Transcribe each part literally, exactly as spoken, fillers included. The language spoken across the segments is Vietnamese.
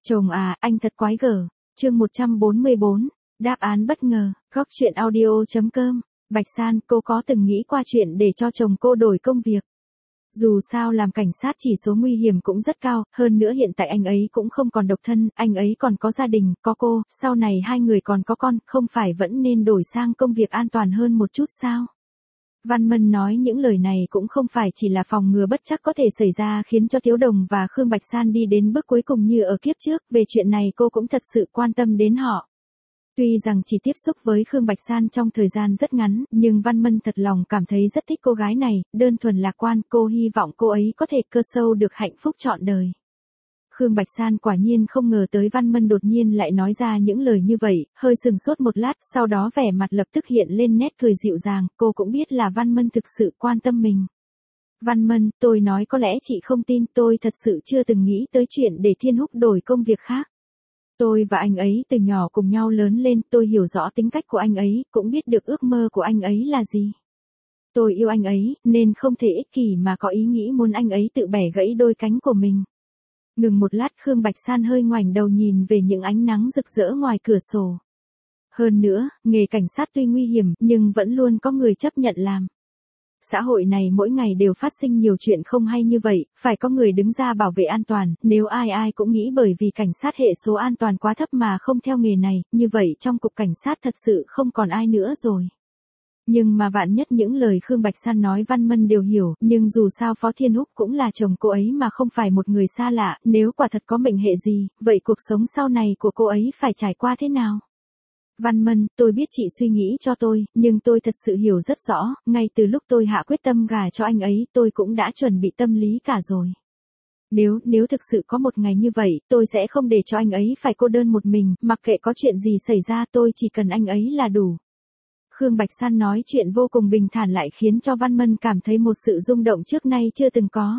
Chồng à, anh thật quái gở. Chương một trăm bốn mươi bốn, đáp án bất ngờ, góc truyện audio chấm com. Bạch San, cô có từng nghĩ qua chuyện để cho chồng cô đổi công việc? Dù sao làm cảnh sát chỉ số nguy hiểm cũng rất cao, hơn nữa hiện tại anh ấy cũng không còn độc thân, anh ấy còn có gia đình, có cô, sau này hai người còn có con, không phải vẫn nên đổi sang công việc an toàn hơn một chút sao? Văn Mân nói những lời này cũng không phải chỉ là phòng ngừa bất trắc có thể xảy ra khiến cho Tiếu Đồng và Khương Bạch San đi đến bước cuối cùng như ở kiếp trước, về chuyện này cô cũng thật sự quan tâm đến họ. Tuy rằng chỉ tiếp xúc với Khương Bạch San trong thời gian rất ngắn, nhưng Văn Mân thật lòng cảm thấy rất thích cô gái này, đơn thuần lạc quan, cô hy vọng cô ấy có thể cơ sâu được hạnh phúc trọn đời. Khương Bạch San quả nhiên không ngờ tới Văn Mân đột nhiên lại nói ra những lời như vậy, hơi sừng sốt một lát, sau đó vẻ mặt lập tức hiện lên nét cười dịu dàng, cô cũng biết là Văn Mân thực sự quan tâm mình. Văn Mân, tôi nói có lẽ chị không tin, tôi thật sự chưa từng nghĩ tới chuyện để Thiên Húc đổi công việc khác. Tôi và anh ấy từ nhỏ cùng nhau lớn lên, tôi hiểu rõ tính cách của anh ấy, cũng biết được ước mơ của anh ấy là gì. Tôi yêu anh ấy, nên không thể ích kỷ mà có ý nghĩ muốn anh ấy tự bẻ gãy đôi cánh của mình. Ngừng một lát, Khương Bạch San hơi ngoảnh đầu nhìn về những ánh nắng rực rỡ ngoài cửa sổ. Hơn nữa, nghề cảnh sát tuy nguy hiểm, nhưng vẫn luôn có người chấp nhận làm. Xã hội này mỗi ngày đều phát sinh nhiều chuyện không hay như vậy, phải có người đứng ra bảo vệ an toàn, nếu ai ai cũng nghĩ bởi vì cảnh sát hệ số an toàn quá thấp mà không theo nghề này, như vậy trong cục cảnh sát thật sự không còn ai nữa rồi. Nhưng mà vạn nhất những lời Khương Bạch San nói Văn Mân đều hiểu, nhưng dù sao Phó Thiên Húc cũng là chồng cô ấy mà không phải một người xa lạ, nếu quả thật có mệnh hệ gì, vậy cuộc sống sau này của cô ấy phải trải qua thế nào? Văn Mân, tôi biết chị suy nghĩ cho tôi, nhưng tôi thật sự hiểu rất rõ, ngay từ lúc tôi hạ quyết tâm gả cho anh ấy, tôi cũng đã chuẩn bị tâm lý cả rồi. Nếu, nếu thực sự có một ngày như vậy, tôi sẽ không để cho anh ấy phải cô đơn một mình, mặc kệ có chuyện gì xảy ra tôi chỉ cần anh ấy là đủ. Khương Bạch San nói chuyện vô cùng bình thản lại khiến cho Văn Mân cảm thấy một sự rung động trước nay chưa từng có.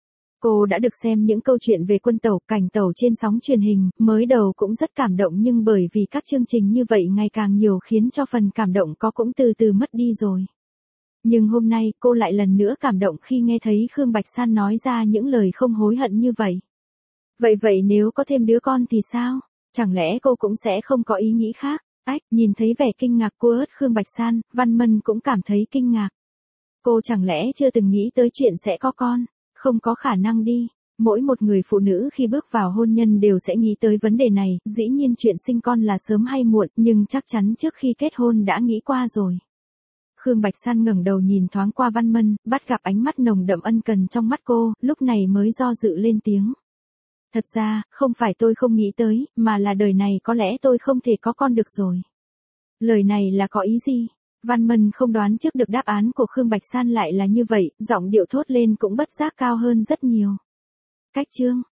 Cô đã được xem những câu chuyện về quân tàu, cảnh tàu trên sóng truyền hình, mới đầu cũng rất cảm động nhưng bởi vì các chương trình như vậy ngày càng nhiều khiến cho phần cảm động có cũng từ từ mất đi rồi. Nhưng hôm nay cô lại lần nữa cảm động khi nghe thấy Khương Bạch San nói ra những lời không hối hận như vậy. Vậy vậy nếu có thêm đứa con thì sao? Chẳng lẽ cô cũng sẽ không có ý nghĩ khác? Ách, nhìn thấy vẻ kinh ngạc của ớt Khương Bạch San, Văn Mân cũng cảm thấy kinh ngạc. Cô chẳng lẽ chưa từng nghĩ tới chuyện sẽ có con? Không có khả năng đi. Mỗi một người phụ nữ khi bước vào hôn nhân đều sẽ nghĩ tới vấn đề này, dĩ nhiên chuyện sinh con là sớm hay muộn, nhưng chắc chắn trước khi kết hôn đã nghĩ qua rồi. Khương Bạch San ngẩng đầu nhìn thoáng qua Văn Mân, bắt gặp ánh mắt nồng đậm ân cần trong mắt cô, lúc này mới do dự lên tiếng. Thật ra, không phải tôi không nghĩ tới, mà là đời này có lẽ tôi không thể có con được rồi. Lời này là có ý gì? Văn Mân không đoán trước được đáp án của Khương Bạch San lại là như vậy, giọng điệu thốt lên cũng bất giác cao hơn rất nhiều. Cách chương,